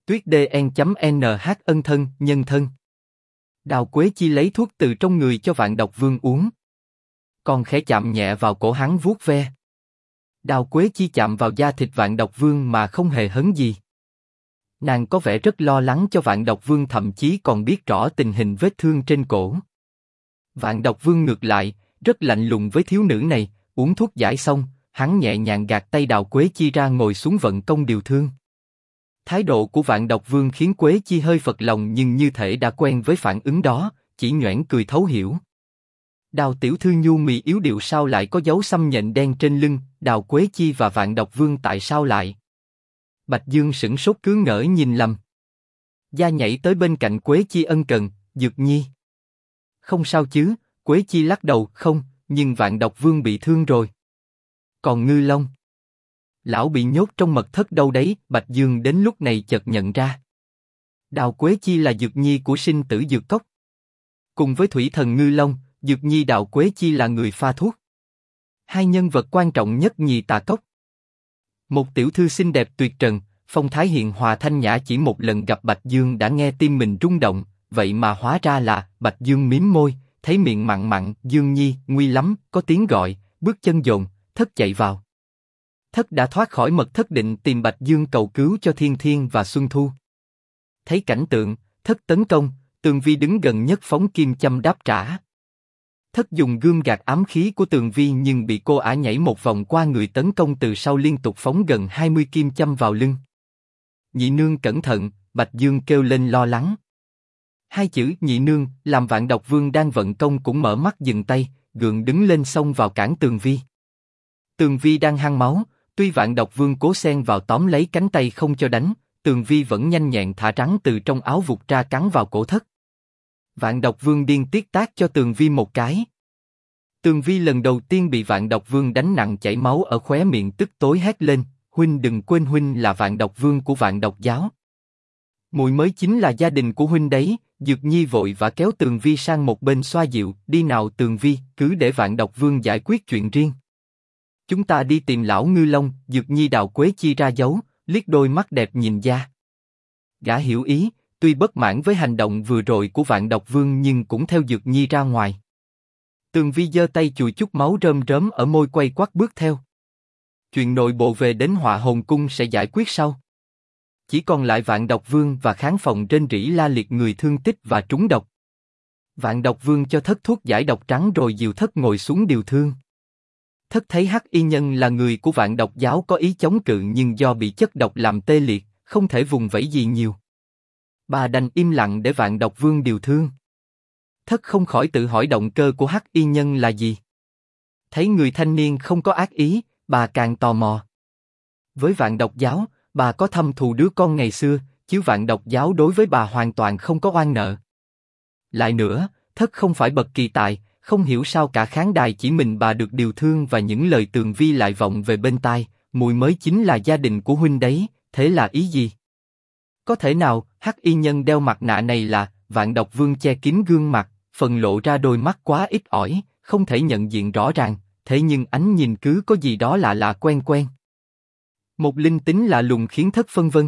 Tuyết DN.NH ân thân, nhân thân. Đào Quế Chi lấy thuốc từ trong người cho Vạn Độc Vương uống. Còn khẽ chạm nhẹ vào cổ hắn vuốt ve. Đào Quế Chi chạm vào da thịt Vạn Độc Vương mà không hề hấn gì. Nàng có vẻ rất lo lắng cho Vạn Độc Vương, thậm chí còn biết rõ tình hình vết thương trên cổ. Vạn Độc Vương ngược lại, rất lạnh lùng với thiếu nữ này, uống thuốc giải xong, hắn nhẹ nhàng gạt tay Đào Quế Chi ra ngồi xuống vận công điều thương. Thái độ của Vạn Độc Vương khiến Quế Chi hơi phật lòng, nhưng như thể đã quen với phản ứng đó, chỉ nhoẻn cười thấu hiểu. Đào tiểu thư nhu mì yếu điệu sao lại có dấu xăm nhện đen trên lưng? Đào Quế Chi và Vạn Độc Vương tại sao lại? Bạch Dương sửng sốt cứ ngỡ nhìn lầm. Gia nhảy tới bên cạnh Quế Chi ân cần, Dược Nhi. Không sao chứ? Quế Chi lắc đầu, không, nhưng Vạn Độc Vương bị thương rồi. Còn Ngư Long? Lão bị nhốt trong mật thất đâu đấy? Bạch Dương đến lúc này chợt nhận ra. Đào Quế Chi là Dược Nhi của sinh tử dược cốc. Cùng với thủy thần Ngư Long, Dược Nhi Đào Quế Chi là người pha thuốc. Hai nhân vật quan trọng nhất Nhị Tà Cốc. Một tiểu thư xinh đẹp tuyệt trần, phong thái hiền hòa thanh nhã, chỉ một lần gặp Bạch Dương đã nghe tim mình rung động, vậy mà hóa ra là. Bạch Dương mím môi, thấy miệng mặn mặn. Dương Nhi, nguy lắm, có tiếng gọi, bước chân dồn, Thất chạy vào. Thất đã thoát khỏi mật thất định tìm Bạch Dương cầu cứu cho Thiên Thiên và Xuân Thu. Thấy cảnh tượng, Thất tấn công, Tường Vi đứng gần nhất phóng kim châm đáp trả. Thất dùng gươm gạt ám khí của Tường Vi, nhưng bị cô ả nhảy một vòng qua người tấn công từ sau, liên tục phóng gần 20 kim châm vào lưng. Nhị nương cẩn thận, Bạch Dương kêu lên lo lắng. Hai chữ nhị nương làm Vạn Độc Vương đang vận công cũng mở mắt dừng tay, gượng đứng lên xông vào cản Tường Vi. Tường Vi đang hăng máu, tuy Vạn Độc Vương cố xen vào tóm lấy cánh tay không cho đánh, Tường Vi vẫn nhanh nhẹn thả rắn từ trong áo vụt ra cắn vào cổ Thất. Vạn Độc Vương điên tiết tác cho Tường Vi một cái. Tường Vi lần đầu tiên bị Vạn Độc Vương đánh nặng chảy máu ở khóe miệng, tức tối hét lên, huynh đừng quên huynh là Vạn Độc Vương của Vạn Độc giáo. Muội mới chính là gia đình của huynh đấy. Dược Nhi vội và kéo Tường Vi sang một bên xoa dịu, đi nào Tường Vi, cứ để Vạn Độc Vương giải quyết chuyện riêng. Chúng ta đi tìm lão Ngư Long. Dược Nhi Đào Quế Chi ra dấu, liếc đôi mắt đẹp nhìn ra. Gã hiểu ý, tuy bất mãn với hành động vừa rồi của Vạn Độc Vương nhưng cũng theo Dược Nhi ra ngoài. Tường Vi giơ tay chùi chút máu rơm rớm ở môi, quay quắt bước theo. Chuyện nội bộ về đến Họa Hồn Cung sẽ giải quyết sau. Chỉ còn lại Vạn Độc Vương và khán phòng rên rỉ la liệt người thương tích và trúng độc. Vạn Độc Vương cho Thất thuốc giải độc trắng rồi dìu Thất ngồi xuống điều thương. Thất thấy Hắc Y Nhân là người của Vạn Độc giáo có ý chống cự, nhưng do bị chất độc làm tê liệt, không thể vùng vẫy gì nhiều. Bà đành im lặng để Vạn Độc Vương điều thương. Thất không khỏi tự hỏi động cơ của Hắc Y Nhân là gì. Thấy người thanh niên không có ác ý, bà càng tò mò. Với Vạn Độc giáo, bà có thâm thù đứa con ngày xưa, chứ Vạn Độc giáo đối với bà hoàn toàn không có oan nợ. Lại nữa, Thất không phải bậc kỳ tài, không hiểu sao cả khán đài chỉ mình bà được điều thương và những lời Tường Vi lại vọng về bên tai, muội mới chính là gia đình của huynh đấy, thế là ý gì? Có thể nào Hắc Y Nhân đeo mặt nạ này là? Vạn Độc Vương che kín gương mặt, phần lộ ra đôi mắt quá ít ỏi, không thể nhận diện rõ ràng, thế nhưng ánh nhìn cứ có gì đó lạ lạ quen quen. Một linh tính lạ lùng khiến Thất phân vân.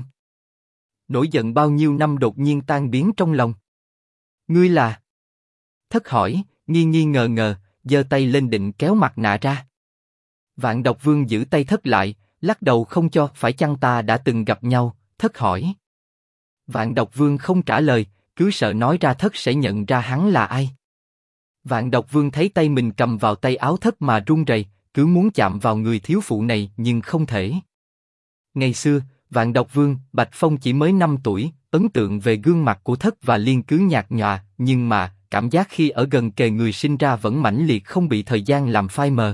Nổi giận bao nhiêu năm đột nhiên tan biến trong lòng. Ngươi là? Thất hỏi, nghi nghi ngờ ngờ, giơ tay lên định kéo mặt nạ ra. Vạn Độc Vương giữ tay Thất lại, lắc đầu không cho. Phải chăng ta đã từng gặp nhau? Thất hỏi. Vạn Độc Vương không trả lời, cứ sợ nói ra Thất sẽ nhận ra hắn là ai. Vạn Độc Vương thấy tay mình cầm vào tay áo Thất mà run rẩy, cứ muốn chạm vào người thiếu phụ này nhưng không thể. Ngày xưa, Vạn Độc Vương, Bạch Phong chỉ mới 5 tuổi, ấn tượng về gương mặt của Thất và Liên cứ nhạt nhòa, nhưng mà cảm giác khi ở gần kề người sinh ra vẫn mãnh liệt, không bị thời gian làm phai mờ.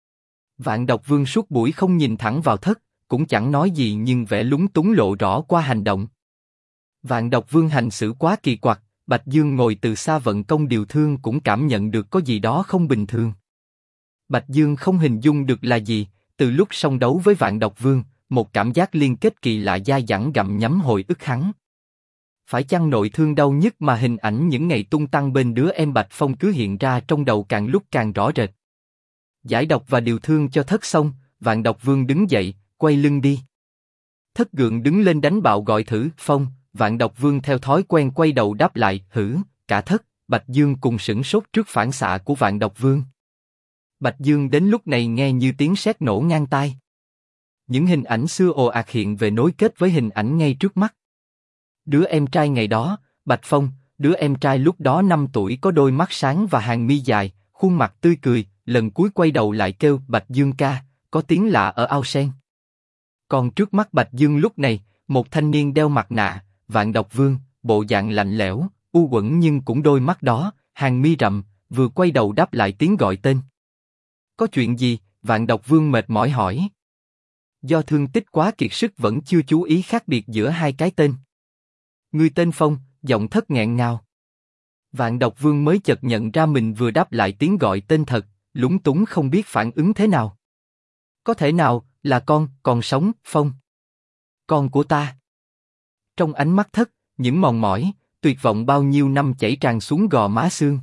Vạn Độc Vương suốt buổi không nhìn thẳng vào Thất, cũng chẳng nói gì, nhưng vẻ lúng túng lộ rõ qua hành động. Vạn Độc Vương hành xử quá kỳ quặc, Bạch Dương ngồi từ xa vận công điều thương cũng cảm nhận được có gì đó không bình thường. Bạch Dương không hình dung được là gì, từ lúc song đấu với Vạn Độc Vương, một cảm giác liên kết kỳ lạ dai dẳng gặm nhấm hồi ức hắn. Phải chăng nội thương đau nhức mà hình ảnh những ngày tung tăng bên đứa em Bạch Phong cứ hiện ra trong đầu càng lúc càng rõ rệt. Giải độc và điều thương cho Thất xong, Vạn Độc Vương đứng dậy, quay lưng đi. Thất Gượng đứng lên đánh bạo gọi thử, Phong. Vạn Độc Vương theo thói quen quay đầu đáp lại, hử, cả Thất, Bạch Dương cùng sửng sốt trước phản xạ của Vạn Độc Vương. Bạch Dương đến lúc này nghe như tiếng sét nổ ngang tai. Những hình ảnh xưa ồ ạt hiện về nối kết với hình ảnh ngay trước mắt. Đứa em trai ngày đó, Bạch Phong, đứa em trai lúc đó 5 tuổi có đôi mắt sáng và hàng mi dài, khuôn mặt tươi cười, lần cuối quay đầu lại kêu Bạch Dương ca, có tiếng lạ ở ao sen. Còn trước mắt Bạch Dương lúc này, một thanh niên đeo mặt nạ, Vạn Độc Vương, bộ dạng lạnh lẽo, u uẩn nhưng cũng đôi mắt đó, hàng mi rậm, vừa quay đầu đáp lại tiếng gọi tên. Có chuyện gì? Vạn Độc Vương mệt mỏi hỏi. Do thương tích quá kiệt sức vẫn chưa chú ý khác biệt giữa hai cái tên. Ngươi tên Phong, giọng Thất nghẹn ngào. Vạn Độc Vương mới chợt nhận ra mình vừa đáp lại tiếng gọi tên thật, lúng túng không biết phản ứng thế nào. Có thể nào là con còn sống, Phong? Con của ta. Trong ánh mắt Thất, những mòn mỏi, tuyệt vọng bao nhiêu năm chảy tràn xuống gò má xương.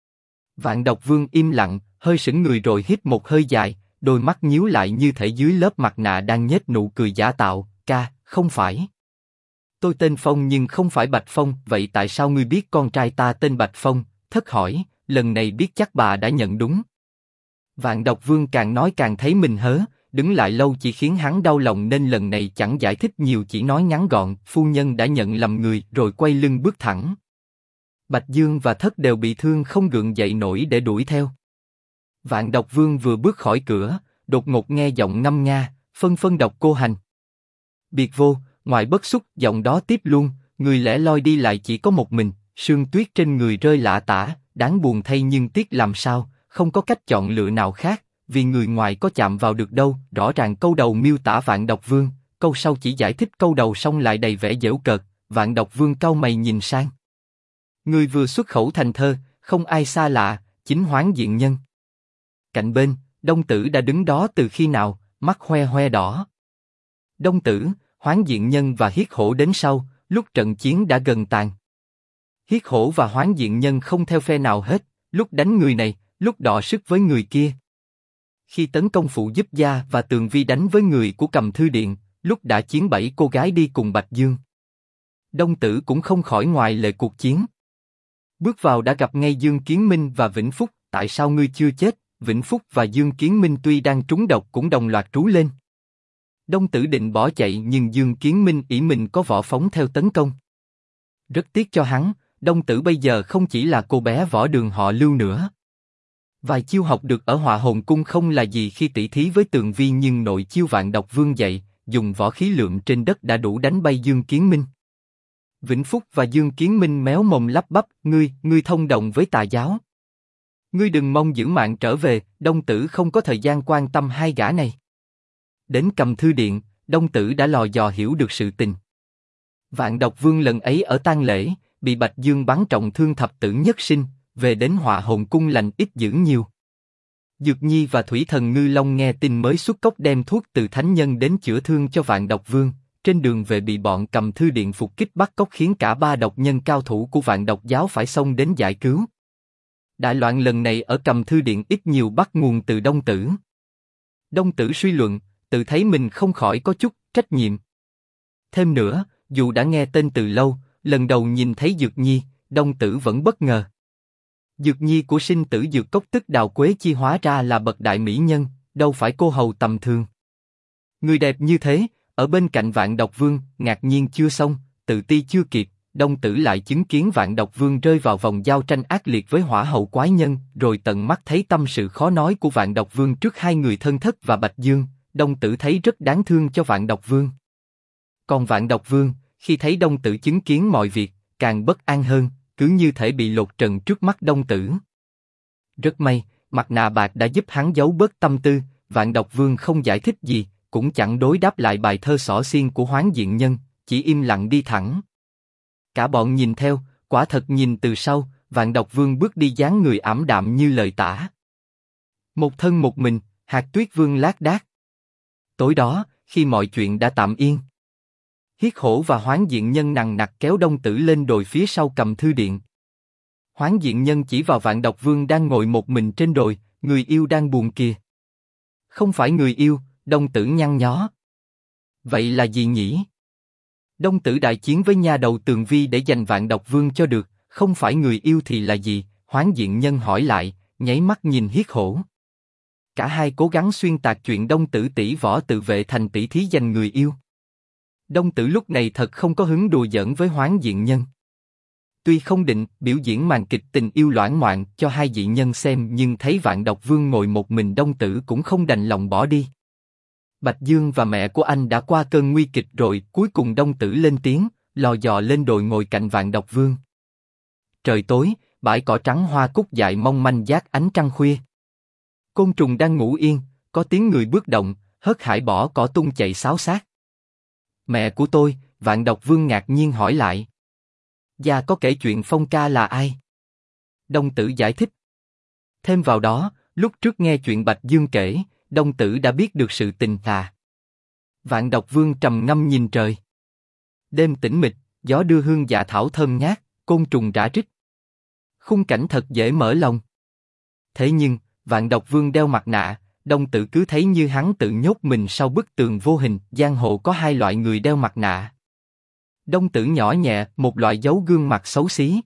Vạn Độc Vương im lặng, hơi sững người rồi hít một hơi dài, đôi mắt nhíu lại như thể dưới lớp mặt nạ đang nhếch nụ cười giả tạo. Ca, không phải. Tôi tên Phong nhưng không phải Bạch Phong. Vậy tại sao ngươi biết con trai ta tên Bạch Phong? Thất hỏi, lần này biết chắc bà đã nhận đúng. Vạn Độc Vương càng nói càng thấy mình hớ, đứng lại lâu chỉ khiến hắn đau lòng nên lần này chẳng giải thích nhiều, chỉ nói ngắn gọn, phu nhân đã nhận lầm người, rồi quay lưng bước thẳng. Bạch Dương và Thất đều bị thương không gượng dậy nổi để đuổi theo. Vạn Độc Vương vừa bước khỏi cửa, đột ngột nghe giọng ngâm nga, phân phân độc cô hành. Biệt vô, ngoại bất xúc, giọng đó tiếp luôn, người lẻ loi đi lại chỉ có một mình, sương tuyết trên người rơi lả tả, đáng buồn thay nhưng tiếc làm sao, không có cách chọn lựa nào khác, vì người ngoài có chạm vào được đâu. Rõ ràng câu đầu miêu tả Vạn Độc Vương, câu sau chỉ giải thích câu đầu xong lại đầy vẻ giễu cợt. Vạn Độc Vương cau mày nhìn sang. Người vừa xuất khẩu thành thơ, không ai xa lạ, chính Hoáng Diện Nhân. Cạnh bên, Đông Tử đã đứng đó từ khi nào, mắt hoe hoe đỏ. Đông Tử, Hoáng Diện Nhân và Hiết Hổ đến sau, lúc trận chiến đã gần tàn. Hiết Hổ và Hoáng Diện Nhân không theo phe nào hết, lúc đánh người này, lúc đọ sức với người kia. Khi tấn công phụ giúp gia và Tường Vi đánh với người của Cầm Thư Điện, lúc đã chiến 7 cô gái đi cùng Bạch Dương. Đông Tử cũng không khỏi ngoài lệ cuộc chiến. Bước vào đã gặp ngay Dương Kiến Minh và Vĩnh Phúc. Tại sao ngươi chưa chết? Vĩnh Phúc và Dương Kiến Minh tuy đang trúng độc cũng đồng loạt trú lên. Đông Tử định bỏ chạy nhưng Dương Kiến Minh ỷ mình có võ phóng theo tấn công. Rất tiếc cho hắn, Đông Tử bây giờ không chỉ là cô bé võ đường họ Lưu nữa. Vài chiêu học được ở Họa Hồn Cung không là gì khi tỷ thí với Tường Vi, nhưng nội chiêu Vạn Độc Vương dạy, dùng võ khí lượm trên đất đã đủ đánh bay Dương Kiến Minh. Vĩnh Phúc và Dương Kiến Minh méo mồm lắp bắp, ngươi thông đồng với tà giáo. Ngươi đừng mong giữ mạng trở về. Đông Tử không có thời gian quan tâm hai gã này. Đến Cầm Thư Điện, Đông Tử đã lò dò hiểu được sự tình. Vạn Độc Vương lần ấy ở tang lễ, bị Bạch Dương bắn trọng thương thập tử nhất sinh, về đến Họa Hồn Cung lành ít dữ nhiều. Dược Nhi và Thủy Thần Ngư Long nghe tin mới xuất cốc đem thuốc từ thánh nhân đến chữa thương cho Vạn Độc Vương, trên đường về bị bọn Cầm Thư Điện phục kích bắt cóc khiến cả 3 độc nhân cao thủ của Vạn Độc giáo phải xông đến giải cứu. Đại loạn lần này ở Cầm Thư Điện ít nhiều bắt nguồn từ Đông Tử. Đông Tử suy luận, tự thấy mình không khỏi có chút trách nhiệm. Thêm nữa, dù đã nghe tên từ lâu, lần đầu nhìn thấy Dược Nhi, Đông Tử vẫn bất ngờ. Dược Nhi của sinh tử dược cốc tức Đào Quế Chi hóa ra là bậc đại mỹ nhân, đâu phải cô hầu tầm thường. Người đẹp như thế, ở bên cạnh Vạn Độc Vương, ngạc nhiên chưa xong, tự ti chưa kịp, Đông Tử lại chứng kiến Vạn Độc Vương rơi vào vòng giao tranh ác liệt với Hỏa Hậu Quái Nhân, rồi tận mắt thấy tâm sự khó nói của Vạn Độc Vương trước hai người thân Thất và Bạch Dương. Đông Tử thấy rất đáng thương cho Vạn Độc Vương. Còn Vạn Độc Vương, khi thấy Đông Tử chứng kiến mọi việc, càng bất an hơn, cứ như thể bị lột trần trước mắt Đông Tử. Rất may, mặt nạ bạc đã giúp hắn giấu bớt tâm tư. Vạn Độc Vương không giải thích gì, cũng chẳng đối đáp lại bài thơ xỏ xiên của Hoáng Diện Nhân, chỉ im lặng đi thẳng. Cả bọn nhìn theo, quả thật nhìn từ sau, Vạn Độc Vương bước đi dáng người ảm đạm như lời tả. Một thân một mình, Hạt Tuyết Vương lác đác. Tối đó, khi mọi chuyện đã tạm yên, Hiết Hổ và Hoáng Diện Nhân nằng nặc kéo Đông Tử lên đồi phía sau Cầm Thư Điện. Hoáng Diện Nhân chỉ vào Vạn Độc Vương đang ngồi một mình trên đồi, người yêu đang buồn kìa. Không phải người yêu, Đông Tử nhăn nhó. Vậy là gì nhỉ? Đông Tử đại chiến với nha đầu Tường Vi để giành Vạn Độc Vương cho được, không phải người yêu thì là gì? Hoáng Diện Nhân hỏi lại, nháy mắt nhìn Hiết Hổ. Cả hai cố gắng xuyên tạc chuyện Đông Tử tỷ võ tự vệ thành tỷ thí giành người yêu. Đông Tử lúc này thật không có hứng đùa giỡn với Hoáng Diện Nhân. Tuy không định biểu diễn màn kịch tình yêu loãng ngoạn cho hai dị nhân xem, nhưng thấy Vạn Độc Vương ngồi một mình, Đông Tử cũng không đành lòng bỏ đi. Bạch Dương và mẹ của anh đã qua cơn nguy kịch rồi, cuối cùng Đông Tử lên tiếng, lò dò lên đồi ngồi cạnh Vạn Độc Vương. Trời tối, bãi cỏ trắng hoa cúc dại mong manh dát ánh trăng khuya. Côn trùng đang ngủ yên, có tiếng người bước động, hớt hải bỏ cỏ tung chạy xáo xát. Mẹ của tôi, Vạn Độc Vương ngạc nhiên hỏi lại. Gia có kể chuyện Phong ca là ai? Đông Tử giải thích. Thêm vào đó, lúc trước nghe chuyện Bạch Dương kể, Đông Tử đã biết được sự tình à. Vạn Độc Vương trầm ngâm nhìn trời. Đêm tĩnh mịch, gió đưa hương dạ thảo thơm ngát, côn trùng rã rít. Khung cảnh thật dễ mở lòng. Thế nhưng, Vạn Độc Vương đeo mặt nạ, Đông Tử cứ thấy như hắn tự nhốt mình sau bức tường vô hình. Giang hồ có hai loại người đeo mặt nạ. Đông Tử nhỏ nhẹ, một loại giấu gương mặt xấu xí.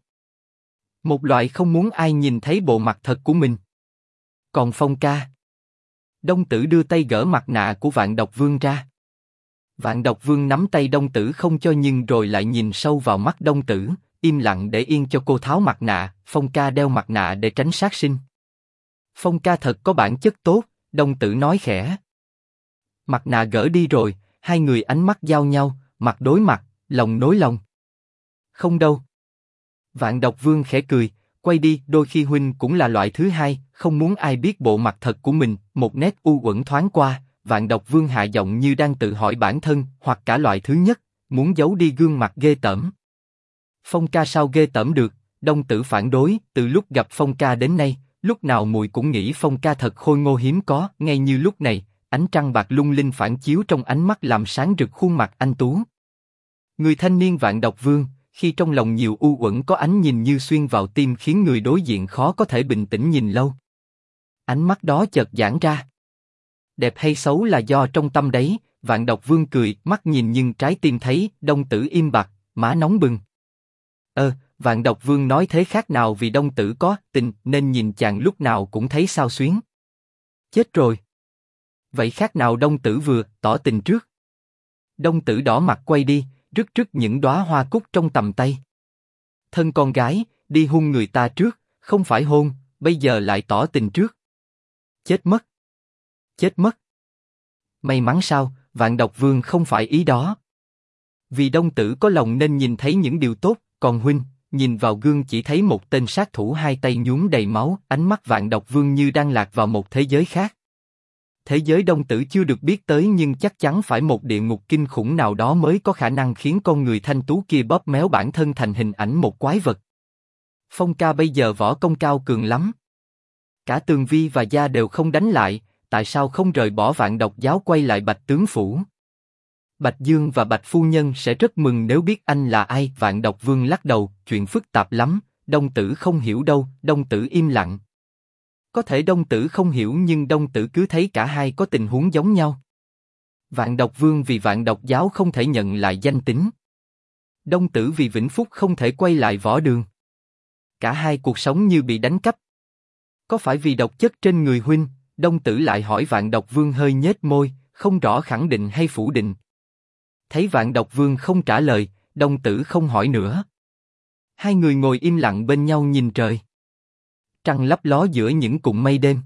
Một loại không muốn ai nhìn thấy bộ mặt thật của mình. Còn Phong ca. Đông Tử đưa tay gỡ mặt nạ của Vạn Độc Vương ra. Vạn Độc Vương nắm tay Đông Tử không cho, nhưng rồi lại nhìn sâu vào mắt Đông Tử, im lặng để yên cho cô tháo mặt nạ. Phong ca đeo mặt nạ để tránh sát sinh. Phong ca thật có bản chất tốt, Đông Tử nói khẽ. Mặt nạ gỡ đi rồi, hai người ánh mắt giao nhau, mặt đối mặt, lòng nối lòng. Không đâu. Vạn Độc Vương khẽ cười, quay đi. Đôi khi huynh cũng là loại thứ hai, không muốn ai biết bộ mặt thật của mình. Một nét u uẩn thoáng qua, Vạn Độc Vương hạ giọng như đang tự hỏi bản thân, hoặc cả loại thứ nhất, muốn giấu đi gương mặt ghê tởm. Phong ca sao ghê tởm được? Đông Tử phản đối. Từ lúc gặp Phong ca đến nay, lúc nào muội cũng nghĩ Phong ca thật khôi ngô hiếm có. Ngay như lúc này, ánh trăng bạc lung linh phản chiếu trong ánh mắt làm sáng rực khuôn mặt anh tú. Người thanh niên Vạn Độc Vương, khi trong lòng nhiều u uẩn, có ánh nhìn như xuyên vào tim, khiến người đối diện khó có thể bình tĩnh nhìn lâu. Ánh mắt đó chợt giãn ra. Đẹp hay xấu là do trong tâm đấy. Vạn Độc Vương cười, mắt nhìn nhưng trái tim thấy. Đông Tử im bặt, má nóng bừng. Vạn Độc Vương nói thế khác nào vì Đông Tử có tình nên nhìn chàng lúc nào cũng thấy xao xuyến. Chết rồi. Vậy khác nào Đông Tử vừa tỏ tình trước? Đông Tử đỏ mặt quay đi, rứt những đóa hoa cúc trong tầm tay. Thân con gái, đi hôn người ta trước, không phải hôn, bây giờ lại tỏ tình trước. Chết mất. Chết mất. May mắn sao, Vạn Độc Vương không phải ý đó. Vì Đông Tử có lòng nên nhìn thấy những điều tốt, còn huynh, nhìn vào gương chỉ thấy một tên sát thủ hai tay nhuốm đầy máu. Ánh mắt Vạn Độc Vương như đang lạc vào một thế giới khác. Thế giới Đông Tử chưa được biết tới, nhưng chắc chắn phải một địa ngục kinh khủng nào đó mới có khả năng khiến con người thanh tú kia bóp méo bản thân thành hình ảnh một quái vật. Phong ca bây giờ võ công cao cường lắm. Cả Tường Vi và Gia đều không đánh lại, tại sao không rời bỏ Vạn Độc giáo quay lại Bạch tướng phủ? Bạch Dương và Bạch phu nhân sẽ rất mừng nếu biết anh là ai. Vạn Độc Vương lắc đầu, chuyện phức tạp lắm, Đông Tử không hiểu đâu. Đông Tử im lặng. Có thể Đông Tử không hiểu, nhưng Đông Tử cứ thấy cả hai có tình huống giống nhau. Vạn Độc Vương vì Vạn Độc giáo không thể nhận lại danh tính. Đông Tử vì vĩnh phúc không thể quay lại võ đường. Cả hai cuộc sống như bị đánh cắp. Có phải vì độc chất trên người huynh? Đông Tử lại hỏi. Vạn Độc Vương hơi nhếch môi, không rõ khẳng định hay phủ định. Thấy Vạn Độc Vương không trả lời, Đông Tử không hỏi nữa. Hai người ngồi im lặng bên nhau nhìn trời. Trăng lấp ló giữa những cụm mây đêm.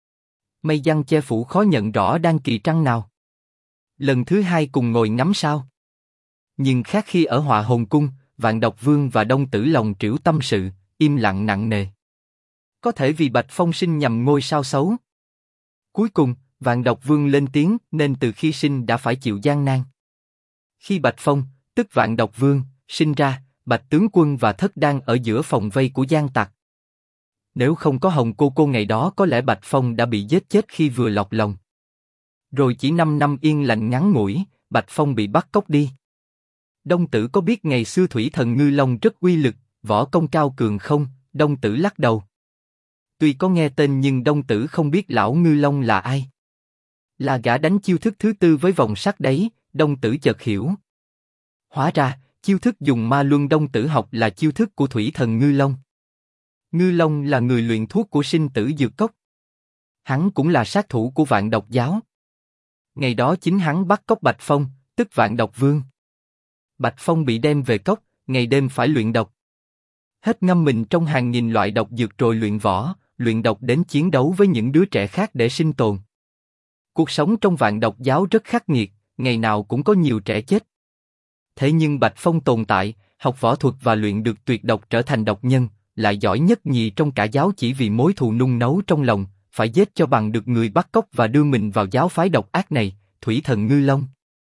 Mây giăng che phủ khó nhận rõ đang kỳ trăng nào. Lần thứ hai cùng ngồi ngắm sao. Nhưng khác khi ở Họa Hồn Cung, Vạn Độc Vương và Đông Tử lòng trĩu tâm sự, im lặng nặng nề. Có thể vì Bạch Phong sinh nhầm ngôi sao xấu. Cuối cùng, Vạn Độc Vương lên tiếng, nên từ khi sinh đã phải chịu gian nan. Khi Bạch Phong, tức Vạn Độc Vương, sinh ra, Bạch tướng quân và Thất đang ở giữa phòng vây của gian tặc. Nếu không có Hồng cô ngày đó, có lẽ Bạch Phong đã bị giết chết khi vừa lọt lòng. Rồi chỉ 5 năm yên lành ngắn ngủi, Bạch Phong bị bắt cóc đi. Đông Tử có biết ngày xưa Thủy Thần Ngư Long rất uy lực, võ công cao cường không? Đông Tử lắc đầu. Tuy có nghe tên nhưng Đông Tử không biết lão Ngư Long là ai. Là gã đánh chiêu thức thứ tư với vòng sắt đấy. Đông Tử chợt hiểu. Hóa ra, chiêu thức dùng ma luân Đông Tử học là chiêu thức của thủy thần Ngư Long. Ngư Long là người luyện thuốc của sinh tử dược cốc. Hắn cũng là sát thủ của Vạn Độc giáo. Ngày đó chính hắn bắt cóc Bạch Phong, tức Vạn Độc Vương. Bạch Phong bị đem về cốc, ngày đêm phải luyện độc. Hết ngâm mình trong hàng nghìn loại độc dược rồi luyện võ, luyện độc đến chiến đấu với những đứa trẻ khác để sinh tồn. Cuộc sống trong Vạn Độc giáo rất khắc nghiệt, ngày nào cũng có nhiều trẻ chết. Thế nhưng Bạch Phong tồn tại, học võ thuật và luyện được tuyệt độc trở thành độc nhân, lại giỏi nhất nhì trong cả giáo chỉ vì mối thù nung nấu trong lòng, phải giết cho bằng được người bắt cóc và đưa mình vào giáo phái độc ác này, thủy thần Ngư Long.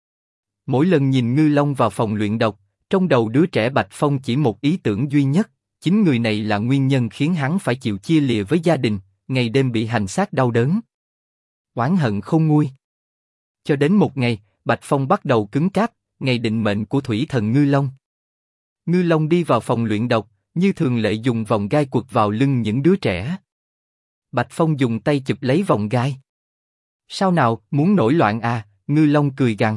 Mỗi lần nhìn Ngư Long vào phòng luyện độc, trong đầu đứa trẻ Bạch Phong chỉ một ý tưởng duy nhất, chính người này là nguyên nhân khiến hắn phải chịu chia lìa với gia đình, ngày đêm bị hành xác đau đớn. Oán hận không nguôi. Cho đến một ngày, Bạch Phong bắt đầu cứng cáp, ngày định mệnh của thủy thần Ngư Long. Ngư Long đi vào phòng luyện độc, như thường lệ dùng vòng gai quật vào lưng những đứa trẻ. Bạch Phong dùng tay chụp lấy vòng gai. Sao nào, muốn nổi loạn à? Ngư Long cười gằn.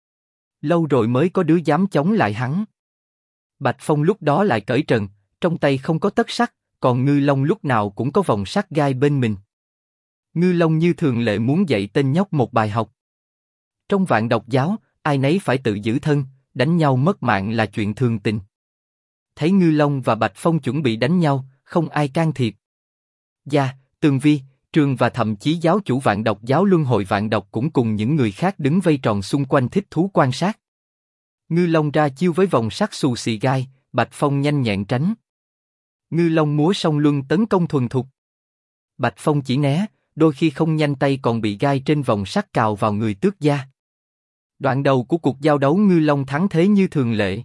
Lâu rồi mới có đứa dám chống lại hắn. Bạch Phong lúc đó lại cởi trần, trong tay không có tất sắt, còn Ngư Long lúc nào cũng có vòng sắt gai bên mình. Ngư Long như thường lệ muốn dạy tên nhóc một bài học. Trong Vạn Độc giáo, ai nấy phải tự giữ thân, đánh nhau mất mạng là chuyện thường tình. Thấy Ngư Long và Bạch Phong chuẩn bị đánh nhau, không ai can thiệp. Gia, Tường Vi, Trường và thậm chí giáo chủ Vạn Độc giáo Luân Hồi Vạn Độc cũng cùng những người khác đứng vây tròn xung quanh thích thú quan sát. Ngư Long ra chiêu với vòng sắt xù xì gai, Bạch Phong nhanh nhẹn tránh. Ngư Long múa song luân tấn công thuần thục. Bạch Phong chỉ né, đôi khi không nhanh tay còn bị gai trên vòng sắt cào vào người tước da. Đoạn đầu của cuộc giao đấu Ngư Long thắng thế như thường lệ.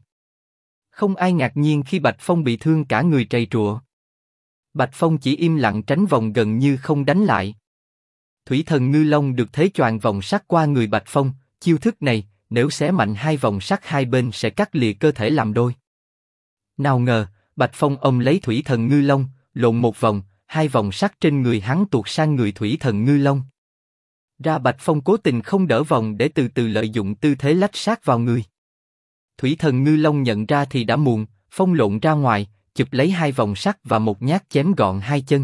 Không ai ngạc nhiên khi Bạch Phong bị thương cả người trầy trụa. Bạch Phong chỉ im lặng tránh vòng gần như không đánh lại. Thủy thần Ngư Long được thế choàng vòng sắt qua người Bạch Phong, chiêu thức này, nếu xé mạnh hai vòng sắt hai bên sẽ cắt lìa cơ thể làm đôi. Nào ngờ, Bạch Phong ôm lấy Thủy thần Ngư Long, lộn một vòng, hai vòng sắt trên người hắn tuột sang người Thủy thần Ngư Long. Ra Bạch Phong cố tình không đỡ vòng để từ từ lợi dụng tư thế lách sát vào người. Thủy thần Ngư Long nhận ra thì đã muộn, Phong lộn ra ngoài, chụp lấy hai vòng sắt và một nhát chém gọn hai chân.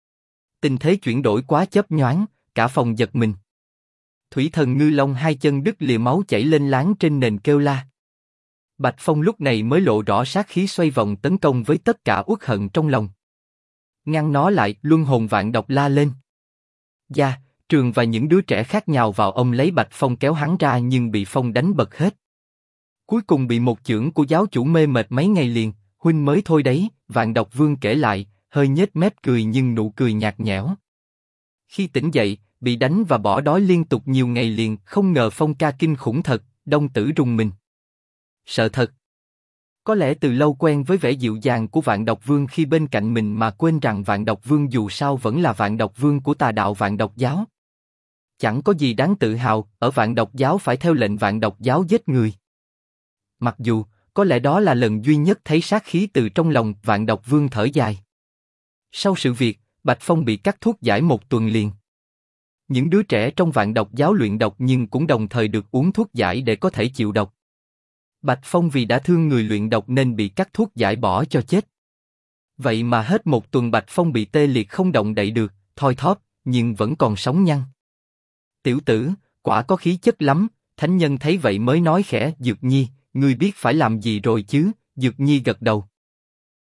Tình thế chuyển đổi quá chớp nhoáng, cả phòng giật mình. Thủy thần Ngư Long hai chân đứt lìa máu chảy lên láng trên nền kêu la. Bạch Phong lúc này mới lộ rõ sát khí xoay vòng tấn công với tất cả uất hận trong lòng. Ngăn nó lại, Luân Hồn Vạn Độc la lên. Gia, Trường và những đứa trẻ khác nhào vào ôm lấy Bạch Phong kéo hắn ra nhưng bị Phong đánh bật hết. Cuối cùng bị một chưởng của giáo chủ mê mệt mấy ngày liền, huynh mới thôi đấy, Vạn Độc Vương kể lại, hơi nhếch mép cười nhưng nụ cười nhạt nhẽo. Khi tỉnh dậy, bị đánh và bỏ đói liên tục nhiều ngày liền, không ngờ Phong ca kinh khủng thật, Đông Tử rùng mình. Sợ thật. Có lẽ từ lâu quen với vẻ dịu dàng của Vạn Độc Vương khi bên cạnh mình mà quên rằng Vạn Độc Vương dù sao vẫn là Vạn Độc Vương của tà đạo Vạn Độc giáo. Chẳng có gì đáng tự hào, ở Vạn Độc giáo phải theo lệnh Vạn Độc giáo giết người. Mặc dù, có lẽ đó là lần duy nhất thấy sát khí từ trong lòng Vạn Độc Vương thở dài. Sau sự việc, Bạch Phong bị cắt thuốc giải một tuần liền. Những đứa trẻ trong Vạn Độc giáo luyện độc nhưng cũng đồng thời được uống thuốc giải để có thể chịu độc. Bạch Phong vì đã thương người luyện độc nên bị cắt thuốc giải bỏ cho chết. Vậy mà hết một tuần Bạch Phong bị tê liệt không động đậy được, thoi thóp, nhưng vẫn còn sống nhăn. Tiểu tử, quả có khí chất lắm, thánh nhân thấy vậy mới nói khẽ, Dược Nhi, ngươi biết phải làm gì rồi chứ? Dược Nhi gật đầu.